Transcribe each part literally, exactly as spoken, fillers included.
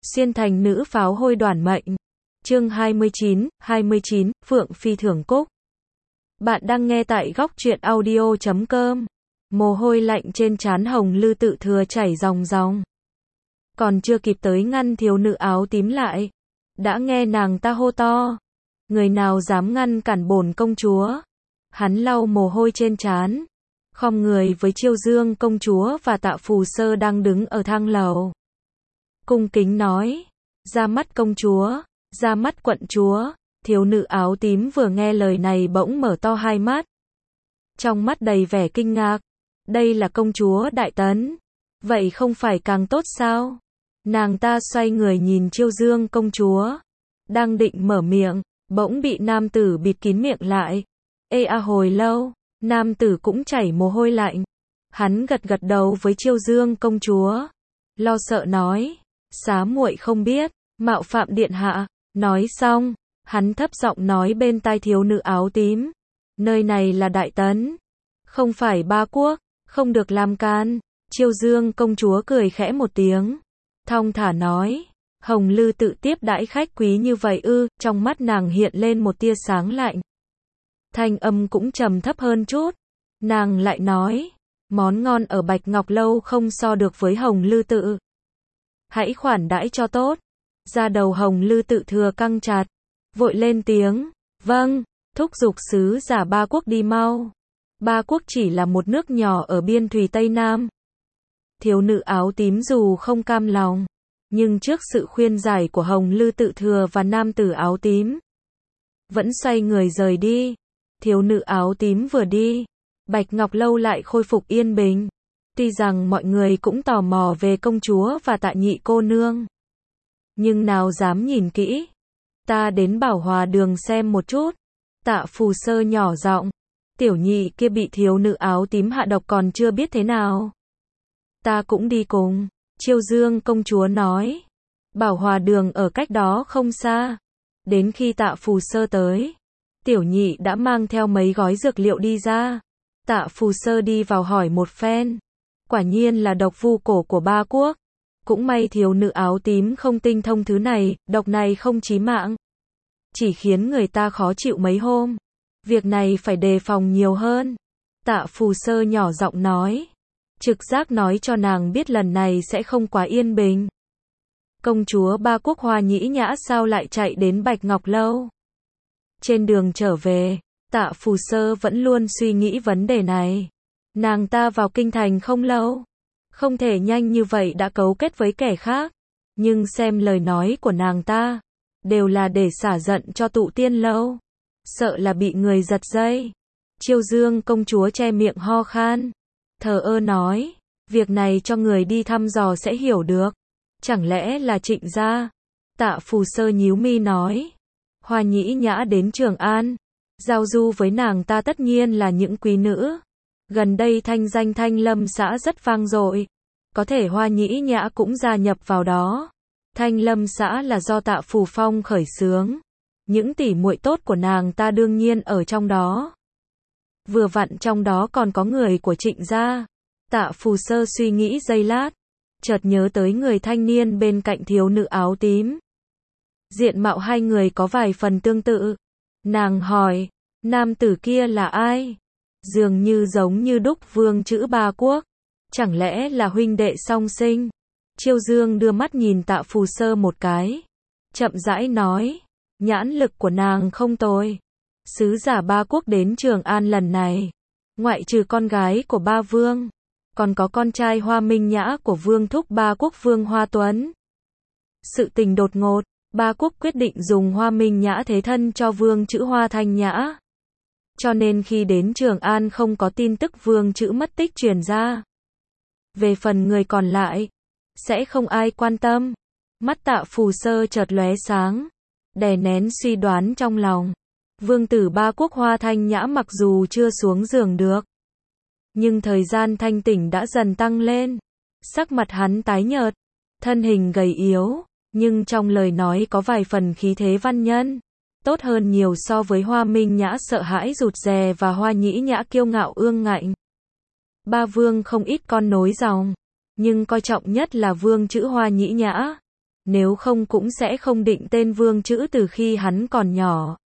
Xuyên thành nữ pháo hôi đoản mệnh. Chương hai mươi chín, hai mươi chín, Phượng Phi thưởng cúc. Bạn đang nghe tại góc truyện audio chấm com. Mồ hôi lạnh trên trán Hồng Lư Tự Thừa chảy ròng ròng. Còn chưa kịp tới ngăn thiếu nữ áo tím lại, đã nghe nàng ta hô to: người nào dám ngăn cản bổn công chúa? Hắn lau mồ hôi trên trán, khom người với Chiêu Dương công chúa và Tạ Phù Sơ đang đứng ở thang lầu. Cung kính nói: ra mắt công chúa, ra mắt quận chúa. Thiếu nữ áo tím vừa nghe lời này bỗng mở to hai mắt, trong mắt đầy vẻ kinh ngạc. Đây là công chúa Đại Tấn, vậy không phải càng tốt sao? Nàng ta xoay người nhìn Chiêu Dương công chúa, đang định mở miệng, bỗng bị nam tử bịt kín miệng lại. Ê a hồi lâu, nam tử cũng chảy mồ hôi lạnh. Hắn gật gật đầu với Chiêu Dương công chúa, lo sợ nói: xá muội không biết, mạo phạm điện hạ. Nói xong, hắn thấp giọng nói bên tai thiếu nữ áo tím: nơi này là Đại Tấn, không phải Ba Quốc, không được làm can. Chiêu Dương công chúa cười khẽ một tiếng, thong thả nói: Hồng Lư Tự tiếp đãi khách quý như vậy ư? Trong mắt nàng hiện lên một tia sáng lạnh, thanh âm cũng trầm thấp hơn chút. Nàng lại nói: món ngon ở Bạch Ngọc Lâu không so được với Hồng Lư Tự, hãy khoản đãi cho tốt. Da đầu Hồng Lư Tự Thừa căng chặt, vội lên tiếng: vâng, thúc giục sứ giả Ba Quốc đi mau. Ba Quốc chỉ là một nước nhỏ ở biên thùy Tây Nam. Thiếu nữ áo tím dù không cam lòng, nhưng trước sự khuyên giải của Hồng Lư Tự Thừa và nam tử áo tím, vẫn xoay người rời đi. Thiếu nữ áo tím vừa đi, Bạch Ngọc Lâu lại khôi phục yên bình. Tuy rằng mọi người cũng tò mò về công chúa và Tạ nhị cô nương, nhưng nào dám nhìn kỹ. Ta đến Bảo Hòa đường xem một chút. Tạ Phù Sơ nhỏ giọng: tiểu nhị kia bị thiếu nữ áo tím hạ độc còn chưa biết thế nào. Ta cũng đi cùng. Chiêu Dương công chúa nói: Bảo Hòa đường ở cách đó không xa. Đến khi Tạ Phù Sơ tới, tiểu nhị đã mang theo mấy gói dược liệu đi ra. Tạ Phù Sơ đi vào hỏi một phen, quả nhiên là độc vu cổ của Ba Quốc. Cũng may thiếu nữ áo tím không tinh thông thứ này, độc này không chí mạng, chỉ khiến người ta khó chịu mấy hôm. Việc này phải đề phòng nhiều hơn. Tạ Phù Sơ nhỏ giọng nói, trực giác nói cho nàng biết lần này sẽ không quá yên bình. Công chúa Ba Quốc Hoa Nhĩ Nhã sao lại chạy đến Bạch Ngọc Lâu? Trên đường trở về, Tạ Phù Sơ vẫn luôn suy nghĩ vấn đề này. Nàng ta vào kinh thành không lâu, không thể nhanh như vậy đã cấu kết với kẻ khác. Nhưng xem lời nói của nàng ta, đều là để xả giận cho Tụ Tiên Lâu, sợ là bị người giật dây. Chiêu Dương công chúa che miệng ho khan, thờ ơ nói: việc này cho người đi thăm dò sẽ hiểu được. Chẳng lẽ là Trịnh gia? Tạ Phù Sơ nhíu mi nói: Hoa Nhĩ Nhã đến Trường An, giao du với nàng ta tất nhiên là những quý nữ. Gần đây thanh danh Thanh Lâm xã rất vang dội, có thể Hoa Nhĩ Nhã cũng gia nhập vào đó. Thanh Lâm xã là do Tạ Phù Phong khởi xướng, những tỷ muội tốt của nàng ta đương nhiên ở trong đó. Vừa vặn trong đó còn có người của Trịnh gia. Tạ Phù Sơ suy nghĩ giây lát, chợt nhớ tới người thanh niên bên cạnh thiếu nữ áo tím. Diện mạo hai người có vài phần tương tự. Nàng hỏi: nam tử kia là ai? Dường như giống như đúc vương chữ Ba Quốc, chẳng lẽ là huynh đệ song sinh? Chiêu Dương đưa mắt nhìn Tạ Phù Sơ một cái, chậm rãi nói: nhãn lực của nàng không tồi. Sứ giả Ba Quốc đến Trường An lần này, ngoại trừ con gái của Ba Vương, còn có con trai Hoa Minh Nhã của Vương thúc Ba Quốc Vương Hoa Tuấn. Sự tình đột ngột, Ba Quốc quyết định dùng Hoa Minh Nhã thế thân cho Vương chữ Hoa Thanh Nhã. Cho nên khi đến Trường An không có tin tức Vương chữ mất tích truyền ra. Về phần người còn lại, sẽ không ai quan tâm. Mắt Tạ Phù Sơ chợt lóe sáng, đè nén suy đoán trong lòng. Vương tử Ba Quốc Hoa Thanh Nhã mặc dù chưa xuống giường được, nhưng thời gian thanh tỉnh đã dần tăng lên. Sắc mặt hắn tái nhợt, thân hình gầy yếu, nhưng trong lời nói có vài phần khí thế văn nhân, tốt hơn nhiều so với Hoa Minh Nhã sợ hãi rụt rè và Hoa Nhĩ Nhã kiêu ngạo ương ngạnh. Ba Vương không ít con nối dòng, nhưng coi trọng nhất là Vương chữ Hoa Nhĩ Nhã. nếu không cũng sẽ không định tên Vương Chữ từ khi hắn còn nhỏ.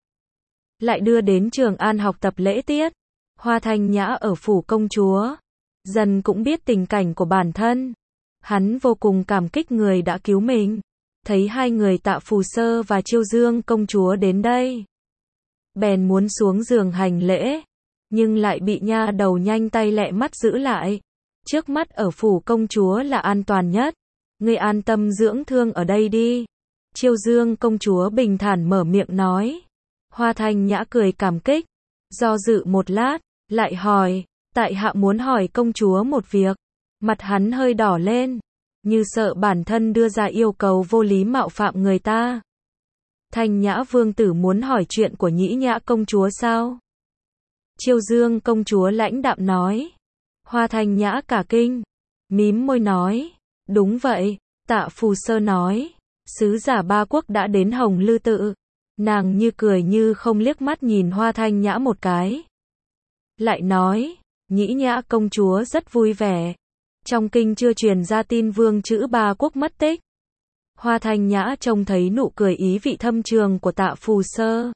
Lại đưa đến Trường An học tập lễ tiết. Hoa Thanh Nhã ở phủ công chúa, dần cũng biết tình cảnh của bản thân. Hắn vô cùng cảm kích người đã cứu mình. Thấy hai người Tạ Phù Sơ và Chiêu Dương công chúa đến đây, bèn muốn xuống giường hành lễ, nhưng lại bị nha đầu nhanh tay lẹ mắt giữ lại. Trước mắt ở phủ công chúa là an toàn nhất, ngươi an tâm dưỡng thương ở đây đi. Chiêu Dương công chúa bình thản mở miệng nói. Hoa Thanh Nhã cười cảm kích, do dự một lát, lại hỏi, tại hạ muốn hỏi công chúa một việc. Mặt hắn hơi đỏ lên, như sợ bản thân đưa ra yêu cầu vô lý mạo phạm người ta. Thanh Nhã vương tử muốn hỏi chuyện của Nhĩ Nhã công chúa sao? Chiêu Dương công chúa lãnh đạm nói. Hoa Thanh Nhã cả kinh, mím môi nói, đúng vậy. Tạ Phù Sơ nói, sứ giả ba quốc đã đến Hồng Lư tự. Nàng như cười như không liếc mắt nhìn Hoa Thanh Nhã một cái. Lại nói, Nhĩ Nhã công chúa rất vui vẻ. Trong kinh chưa truyền ra tin Vương Chữ ba quốc mất tích. Hoa Thanh Nhã trông thấy nụ cười ý vị thâm trường của Tạ Phù Sơ,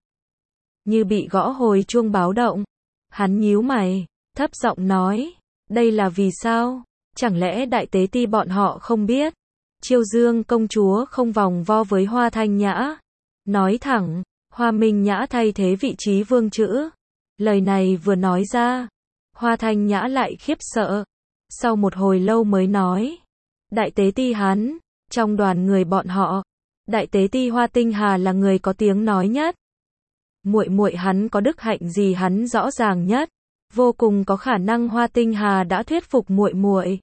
như bị gõ hồi chuông báo động. Hắn nhíu mày, thấp giọng nói, đây là vì sao? Chẳng lẽ đại tế ti bọn họ không biết? Chiêu Dương công chúa không vòng vo với Hoa Thanh Nhã, nói thẳng, Hoa Minh Nhã thay thế vị trí Vương Chữ. Lời này vừa nói ra, Hoa Thanh Nhã lại khiếp sợ. Sau một hồi lâu mới nói, đại tế ti hắn, trong đoàn người bọn họ, đại tế ti Hoa Tinh Hà là người có tiếng nói nhất. Muội muội hắn có đức hạnh gì hắn rõ ràng nhất, vô cùng có khả năng Hoa Tinh Hà đã thuyết phục muội muội.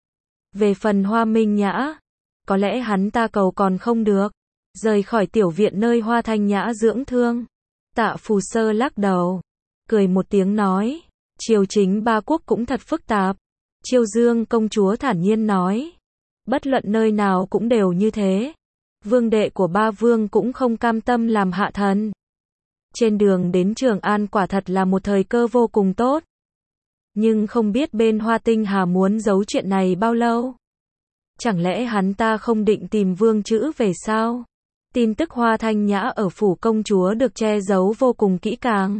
Về phần Hoa Minh Nhã, có lẽ hắn ta cầu còn không được, rời khỏi tiểu viện nơi Hoa Thanh Nhã dưỡng thương. Tạ Phù Sơ lắc đầu, cười một tiếng nói, triều chính ba quốc cũng thật phức tạp. Chiêu Dương công chúa thản nhiên nói, bất luận nơi nào cũng đều như thế. Vương đệ của ba vương cũng không cam tâm làm hạ thần. Trên đường đến Trường An quả thật là một thời cơ vô cùng tốt. Nhưng không biết bên Hoa Tinh Hà muốn giấu chuyện này bao lâu. Chẳng lẽ hắn ta không định tìm Vương Chữ về sao? Tin tức Hoa Thanh Nhã ở phủ công chúa được che giấu vô cùng kỹ càng.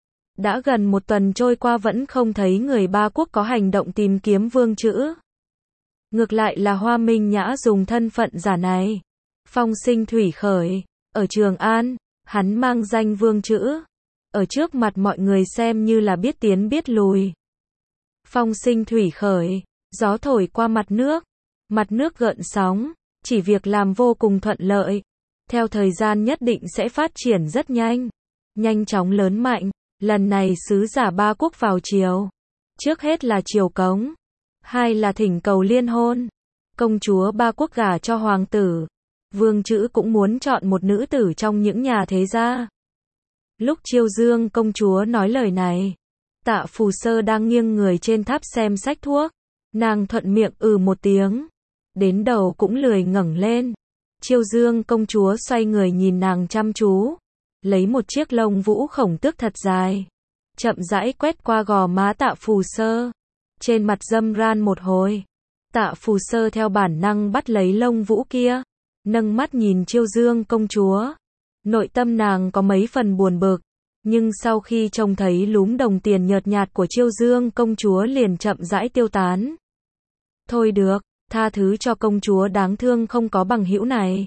Đã gần một tuần trôi qua vẫn không thấy người ba quốc có hành động tìm kiếm Vương Chữ. Ngược lại là Hoa Minh Nhã dùng thân phận giả này, phong sinh thủy khởi. Ở Trường An, hắn mang danh Vương Chữ, ở trước mặt mọi người xem như là biết tiến biết lùi. Phong sinh thủy khởi, gió thổi qua mặt nước, mặt nước gợn sóng, chỉ việc làm vô cùng thuận lợi. Theo thời gian nhất định sẽ phát triển rất nhanh, nhanh chóng lớn mạnh. Lần này sứ giả ba quốc vào triều, trước hết là triều cống, hai là thỉnh cầu liên hôn. Công chúa ba quốc gả cho hoàng tử, Vương Chữ cũng muốn chọn một nữ tử trong những nhà thế gia. Lúc Chiêu Dương công chúa nói lời này, Tạ Phù Sơ đang nghiêng người trên tháp xem sách thuốc, nàng thuận miệng ừ một tiếng, đến đầu cũng lười ngẩng lên. Chiêu Dương công chúa xoay người nhìn nàng chăm chú, lấy một chiếc lông vũ khổng tước thật dài, chậm rãi quét qua gò má Tạ Phù Sơ, trên mặt dâm ran một hồi. Tạ Phù Sơ theo bản năng bắt lấy lông vũ kia, nâng mắt nhìn Chiêu Dương công chúa. Nội tâm nàng có mấy phần buồn bực, nhưng sau khi trông thấy lúm đồng tiền nhợt nhạt của Chiêu Dương công chúa liền chậm rãi tiêu tán. Thôi được, tha thứ cho công chúa đáng thương không có bằng hữu này.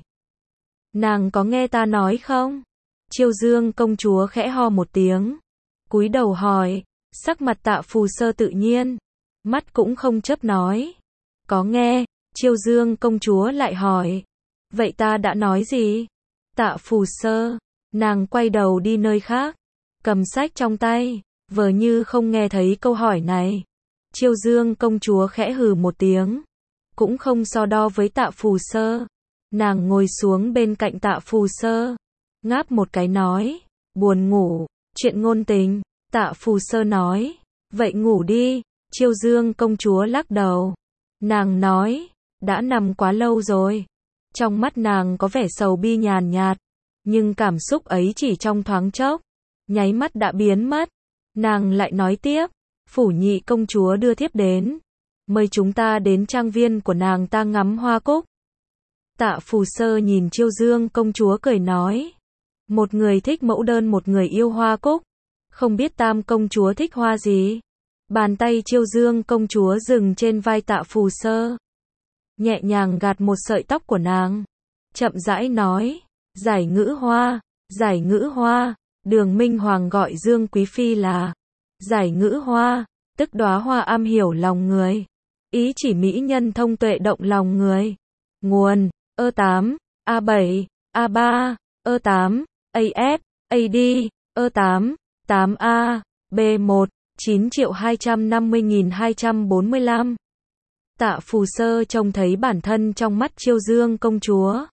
Nàng có nghe ta nói không? Chiêu Dương công chúa khẽ ho một tiếng, cúi đầu hỏi, sắc mặt Tạ Phù Sơ tự nhiên, mắt cũng không chớp nói. Có nghe. Chiêu Dương công chúa lại hỏi, vậy ta đã nói gì? Tạ Phù Sơ, nàng quay đầu đi nơi khác, cầm sách trong tay, vờ như không nghe thấy câu hỏi này. Chiêu Dương công chúa khẽ hừ một tiếng, cũng không so đo với Tạ Phù Sơ. Nàng ngồi xuống bên cạnh Tạ Phù Sơ, ngáp một cái nói, buồn ngủ, chuyện ngôn tình. Tạ Phù Sơ nói, vậy ngủ đi. Chiêu Dương công chúa lắc đầu, nàng nói, đã nằm quá lâu rồi. Trong mắt nàng có vẻ sầu bi nhàn nhạt, nhưng cảm xúc ấy chỉ trong thoáng chốc, nháy mắt đã biến mất. Nàng lại nói tiếp, phủ nhị công chúa đưa thiếp đến, mời chúng ta đến trang viên của nàng ta ngắm hoa cúc. Tạ Phù Sơ nhìn Chiêu Dương công chúa cười nói. Một người thích mẫu đơn, một người yêu hoa cúc. Không biết Tam công chúa thích hoa gì? Bàn tay Chiêu Dương công chúa dừng trên vai Tạ Phù Sơ. Nhẹ nhàng gạt một sợi tóc của nàng. Chậm rãi nói. Giải ngữ hoa, giải ngữ hoa. Đường Minh Hoàng gọi Dương Quý Phi là giải ngữ hoa, tức đóa hoa am hiểu lòng người. Ý chỉ mỹ nhân thông tuệ động lòng người. Nguồn, ơ tám, A bảy, A ba, ơ tám, A F, A D, ơ tám, tám A, B một, chín triệu hai trăm năm mươi nghìn hai trăm bốn mươi lăm. Tạ Phù Sơ trông thấy bản thân trong mắt Chiêu Dương công chúa.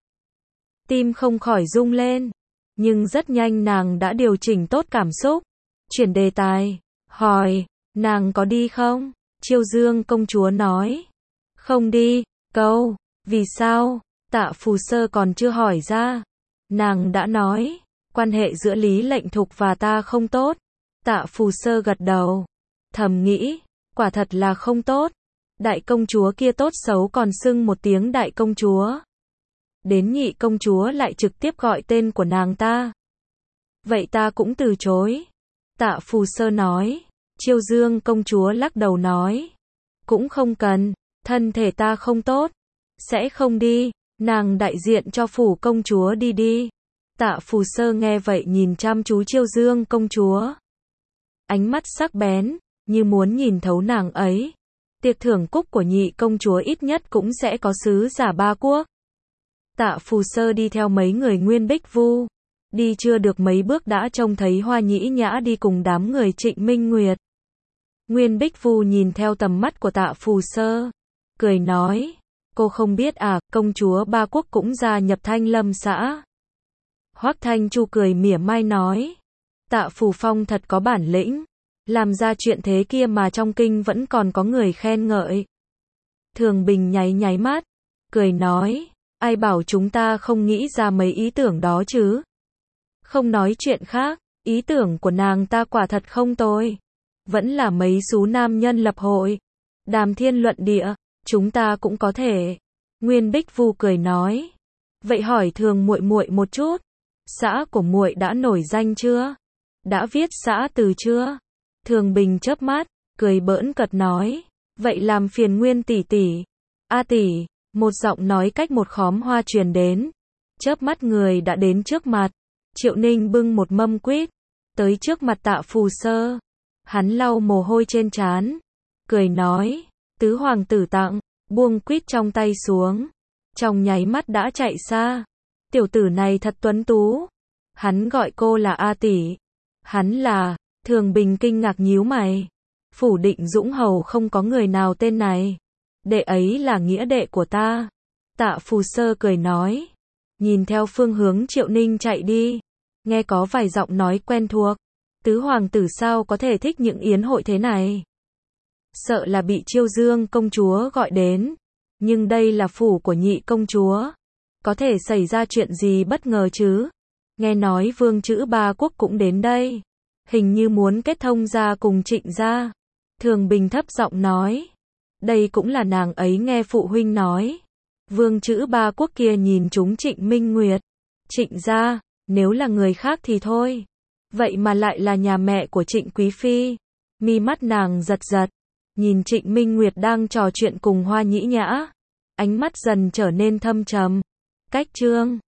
Tim không khỏi rung lên. Nhưng rất nhanh nàng đã điều chỉnh tốt cảm xúc. Chuyển đề tài. Hỏi, nàng có đi không? Chiêu Dương công chúa nói. Không đi. Câu, vì sao? Tạ Phù Sơ còn chưa hỏi ra. Nàng đã nói, quan hệ giữa Lý Lệnh Thục và ta không tốt. Tạ Phù Sơ gật đầu. Thầm nghĩ, quả thật là không tốt. Đại công chúa kia tốt xấu còn xưng một tiếng đại công chúa. Đến nhị công chúa lại trực tiếp gọi tên của nàng ta. Vậy ta cũng từ chối. Tạ Phù Sơ nói. Chiêu Dương công chúa lắc đầu nói. Cũng không cần, thân thể ta không tốt. Sẽ không đi, nàng đại diện cho phủ công chúa đi đi. Tạ Phù Sơ nghe vậy nhìn chăm chú Chiêu Dương công chúa. Ánh mắt sắc bén, như muốn nhìn thấu nàng ấy. Tiệc thưởng cúc của nhị công chúa ít nhất cũng sẽ có sứ giả ba quốc. Tạ Phù Sơ đi theo mấy người Nguyên Bích Vu. Đi chưa được mấy bước đã trông thấy Hoa Nhĩ Nhã đi cùng đám người Trịnh Minh Nguyệt. Nguyên Bích Vu nhìn theo tầm mắt của Tạ Phù Sơ. Cười nói. Cô không biết à, công chúa ba quốc cũng gia nhập Thanh Lâm xã. Hoắc Thanh Chu cười mỉa mai nói. Tạ Phù Phong thật có bản lĩnh. Làm ra chuyện thế kia mà trong kinh vẫn còn có người khen ngợi. Thường Bình nháy nháy mắt. Cười nói. Ai bảo chúng ta không nghĩ ra mấy ý tưởng đó chứ? Không nói chuyện khác, ý tưởng của nàng ta quả thật không tồi. Vẫn là mấy sú nam nhân lập hội. Đàm thiên luận địa, chúng ta cũng có thể. Nguyên Bích Vu cười nói. Vậy hỏi Thường muội muội một chút. Xã của muội đã nổi danh chưa? Đã viết xã từ chưa? Thường Bình chớp mắt, cười bỡn cợt nói. Vậy làm phiền Nguyên tỷ tỷ. A tỷ. Một giọng nói cách một khóm hoa truyền đến. Chớp mắt người đã đến trước mặt. Triệu Ninh bưng một mâm quýt. Tới trước mặt Tạ Phù Sơ. Hắn lau mồ hôi trên trán. Cười nói. Tứ hoàng tử tặng. Buông quýt trong tay xuống. Trong nháy mắt đã chạy xa. Tiểu tử này thật tuấn tú. Hắn gọi cô là A tỷ. Hắn là. Thường Bình kinh ngạc nhíu mày. Phủ Định Dũng Hầu không có người nào tên này. Đệ ấy là nghĩa đệ của ta. Tạ Phù Sơ cười nói. Nhìn theo phương hướng Triệu Ninh chạy đi. Nghe có vài giọng nói quen thuộc. Tứ hoàng tử sao có thể thích những yến hội thế này? Sợ là bị Chiêu Dương công chúa gọi đến. Nhưng đây là phủ của nhị công chúa. Có thể xảy ra chuyện gì bất ngờ chứ? Nghe nói vương chữ ba quốc cũng đến đây. Hình như muốn kết thông gia cùng Trịnh gia. Thường Bình thấp giọng nói. Đây cũng là nàng ấy nghe phụ huynh nói. Vương chữ ba quốc kia nhìn chúng Trịnh Minh Nguyệt. Trịnh gia, nếu là người khác thì thôi. Vậy mà lại là nhà mẹ của Trịnh Quý Phi. Mi mắt nàng giật giật. Nhìn Trịnh Minh Nguyệt đang trò chuyện cùng Hoa Nhĩ Nhã. Ánh mắt dần trở nên thâm trầm. Cách chương